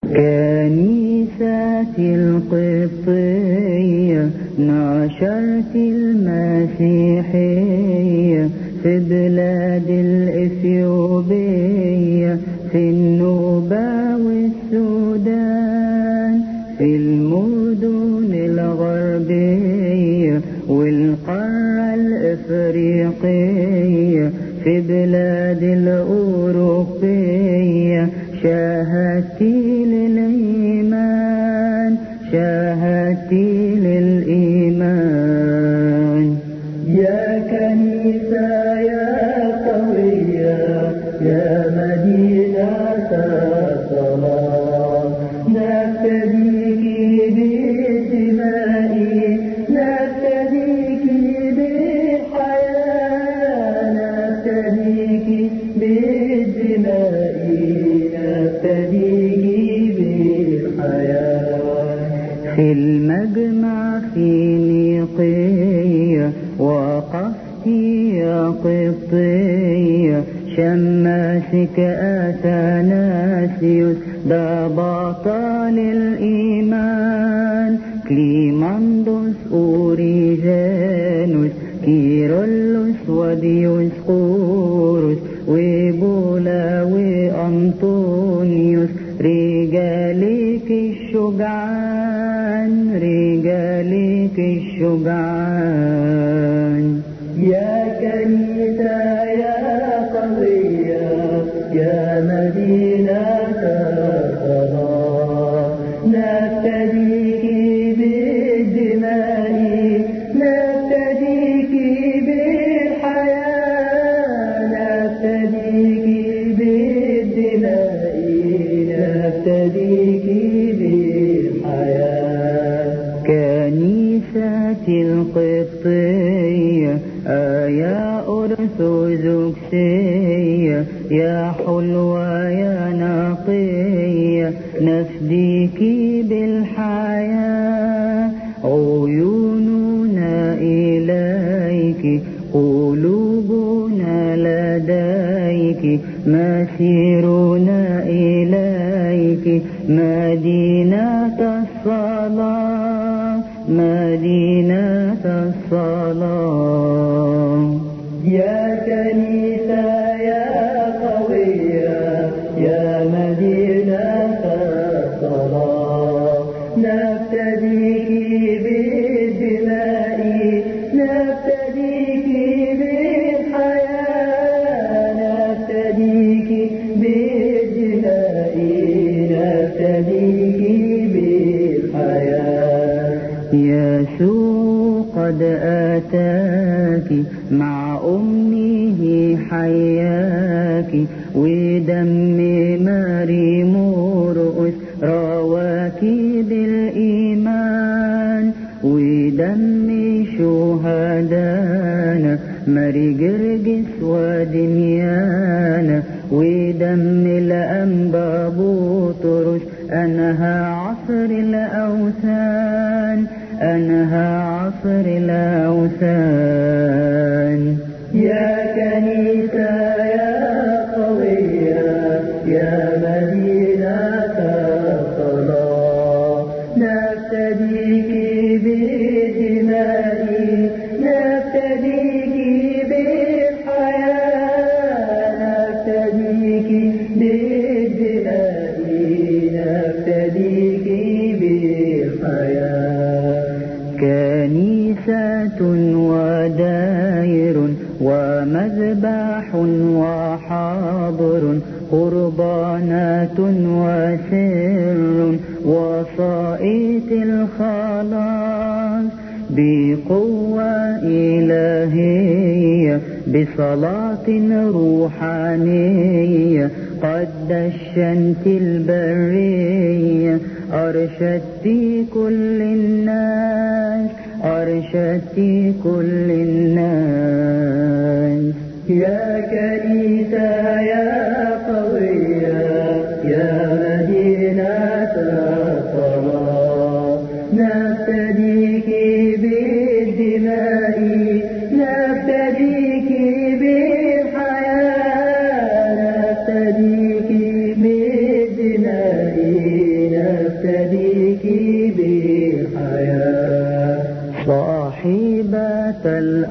كنيسة القبطية نشرت المسيحية في بلاد الإثيوبية، في النوبة والسودان، في المدن الغربية والقارة الإفريقية، في بلاد الأوروبية. شاهدتي للإيمان، شاهدتي للإيمان. يا كنيسة يا قوية يا مدينة الصلاة، نفتديك بالدماء، نفتديك بالحياة، نفتديك بالدماء، نفتديك بالحياة. في المجمع في نيقية وقفت يا قبطية، شماسك أثناسيوس ده بطل الإيمان، كليماندوس أوريجانوس كيرلس وديوسقوروس وبولا وأنطونيوس، رجالك الشجعان، رجالك الشجعان. يا كنيسة يا قوية يا مدينة الصلاة، نفتديك بالدماء، نفتديك بالحياة، نفتديك بالدماء، نفتديك بالحياة. كنيسة القبطية يا أرثوذكسية، يا حلوة يا نقية، نفديك بالحياة. عيوننا إليك، قلوبنا لديك، مسيرنا إليك، مدينة الصلاة، مدينة الصلاة. يا كنيسة يا قوية يا مدينة الصلاة، نفتديك بالدماء، نفتديك بالحياة، نفتديك بالدماء، نفتديك بالحياة. يسوع قد أتاك مع أمه حياك، ودم ماري مرقس رواك بالإيمان، ودم شهدانا ماري جرجس ودميانا، ودم الأنبا بطرس أنهى عصر الأوثان، أنهى عصر الأوثان. يا كنيسة يا قوية يا مدينة الصلاة، نفتديك بالدماء، نفتديك بالحياة، نفتديك بالدماء، نفتديك بالحياة. كنيسة وداير ومذبح وحاضر، قربانات وسر وصائت الخلاص، بقوة إلهية بصلاة روحانية، قد دشنت البرية، أرشدت كل الناس، أرشدت كل الناس. يا كنيسة يا قوية يا مدينة الصلاة، نفتديك بالدماء، نفتديك بالحياة، نفتديك بالدماء،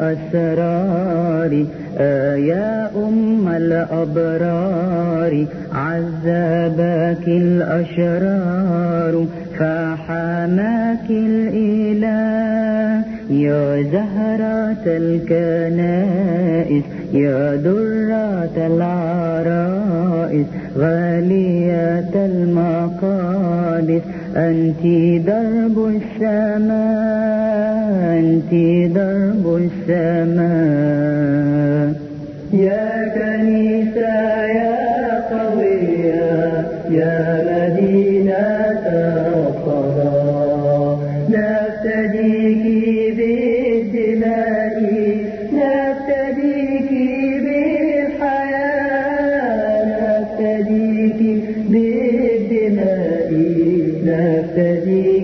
الأسرار يا أم الأبرار عذبك الأشرار فحماك الإله يا زهرة الكنائس يا درة العرائس غالية المقادس أنت درب السماء أنت درب السماء يا كنيسة يا قوية يا مدينة الصلاة نفتديك بالدماء نفتديك بالحياة نفتديك بالدماء نفتديك